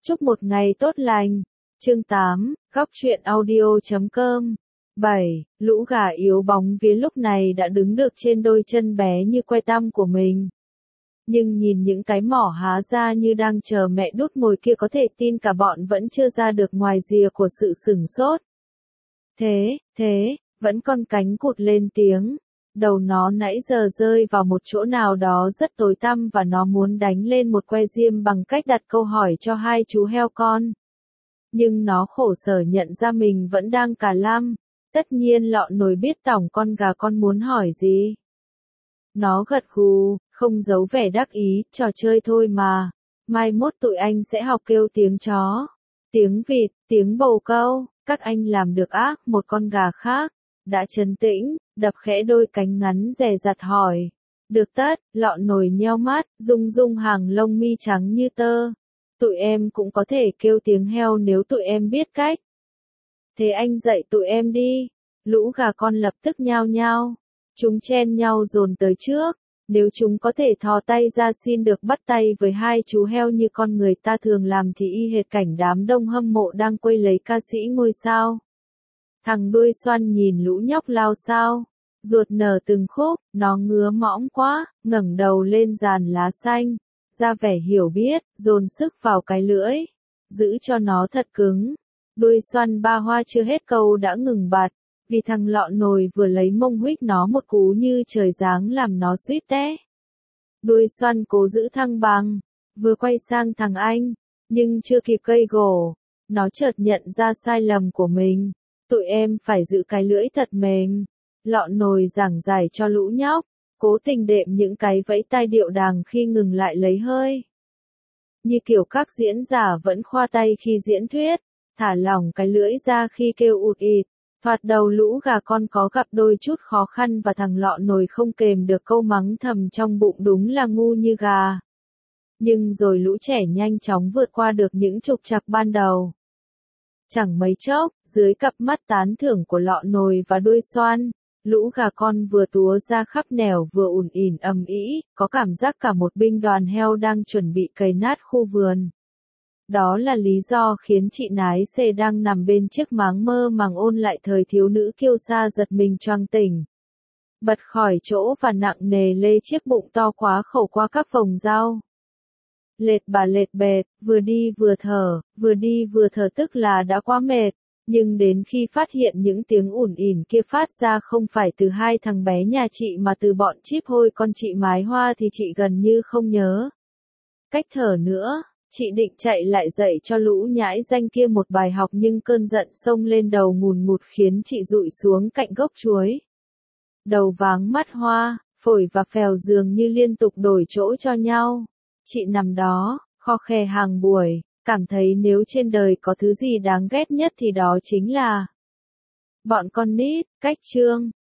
Chúc một ngày tốt lành. Chương 8, góc truyện audio.com. 7. Lũ gà yếu bóng vía lúc này đã đứng được trên đôi chân bé như que tăm của mình. Nhưng nhìn những cái mỏ há ra như đang chờ mẹ đút mồi kia, có thể tin cả bọn vẫn chưa ra được ngoài rìa của sự sửng sốt. Thế, vẫn con cánh cụt lên tiếng. Đầu nó nãy giờ rơi vào một chỗ nào đó rất tối tăm và nó muốn đánh lên một que diêm bằng cách đặt câu hỏi cho hai chú heo con. Nhưng nó khổ sở nhận ra mình vẫn đang cà lăm. Tất nhiên Lọ Nồi biết tỏng con gà con muốn hỏi gì. Nó gật gù, không giấu vẻ đắc ý, trò chơi thôi mà. Mai mốt tụi anh sẽ học kêu tiếng chó, tiếng vịt, tiếng bồ câu, các anh làm được ác. Một con gà khác đã trấn tĩnh, đập khẽ đôi cánh ngắn dè dặt hỏi. Được tất, Lọ Nồi nheo mắt, rung rung hàng lông mi trắng như tơ. Tụi em cũng có thể kêu tiếng heo nếu tụi em biết cách. Thế anh dạy tụi em đi. Lũ gà con lập tức nhao nhao. Chúng chen nhau dồn tới trước. Nếu chúng có thể thò tay ra xin được bắt tay với hai chú heo như con người ta thường làm thì y hệt cảnh đám đông hâm mộ đang quây lấy ca sĩ ngôi sao. Thằng đuôi xoăn nhìn lũ nhóc lao sao, ruột nở từng khúc, nó ngứa mõm quá, ngẩng đầu lên dàn lá xanh, ra vẻ hiểu biết, dồn sức vào cái lưỡi, giữ cho nó thật cứng. Đuôi xoăn ba hoa chưa hết câu đã ngừng bạt, vì thằng Lọ Nồi vừa lấy mông huých nó một cú như trời giáng làm nó suýt té. Đuôi xoăn cố giữ thăng bằng, vừa quay sang thằng anh, nhưng chưa kịp cây gỗ, nó chợt nhận ra sai lầm của mình. Tụi em phải giữ cái lưỡi thật mềm. Lọ Nồi giảng giải cho lũ nhóc, cố tình đệm những cái vẫy tai điệu đàng khi ngừng lại lấy hơi. Như kiểu các diễn giả vẫn khoa tay khi diễn thuyết, thả lỏng cái lưỡi ra khi kêu ụt ịt. Thoạt đầu lũ gà con có gặp đôi chút khó khăn và thằng Lọ Nồi không kềm được câu mắng thầm trong bụng, đúng là ngu như gà. Nhưng rồi lũ trẻ nhanh chóng vượt qua được những trục trặc ban đầu. Chẳng mấy chốc, dưới cặp mắt tán thưởng của Lọ Nồi và đuôi xoăn, lũ gà con vừa túa ra khắp nẻo vừa ùn ỉn ầm ĩ, có cảm giác cả một binh đoàn heo đang chuẩn bị cày nát khu vườn. Đó là lý do khiến chị Nái Xê đang nằm bên chiếc máng mơ màng ôn lại thời thiếu nữ kiêu sa giật mình choàng tỉnh. Bật khỏi chỗ và nặng nề lê chiếc bụng to quá khổ qua các vòng rau. Lệt bà lệt bệt, vừa đi vừa thở tức là đã quá mệt, nhưng đến khi phát hiện những tiếng ủn ỉn kia phát ra không phải từ hai thằng bé nhà chị mà từ bọn chíp hôi con chị Mái Hoa thì chị gần như không nhớ cách thở nữa. Chị định chạy lại dạy cho lũ nhãi danh kia một bài học nhưng cơn giận xông lên đầu ngùn ngụt khiến chị dụi xuống cạnh gốc chuối. Đầu váng mắt hoa, phổi và phèo dường như liên tục đổi chỗ cho nhau. Chị nằm đó, kho khè hàng buổi, cảm thấy nếu trên đời có thứ gì đáng ghét nhất thì đó chính là bọn con nít. Cách chương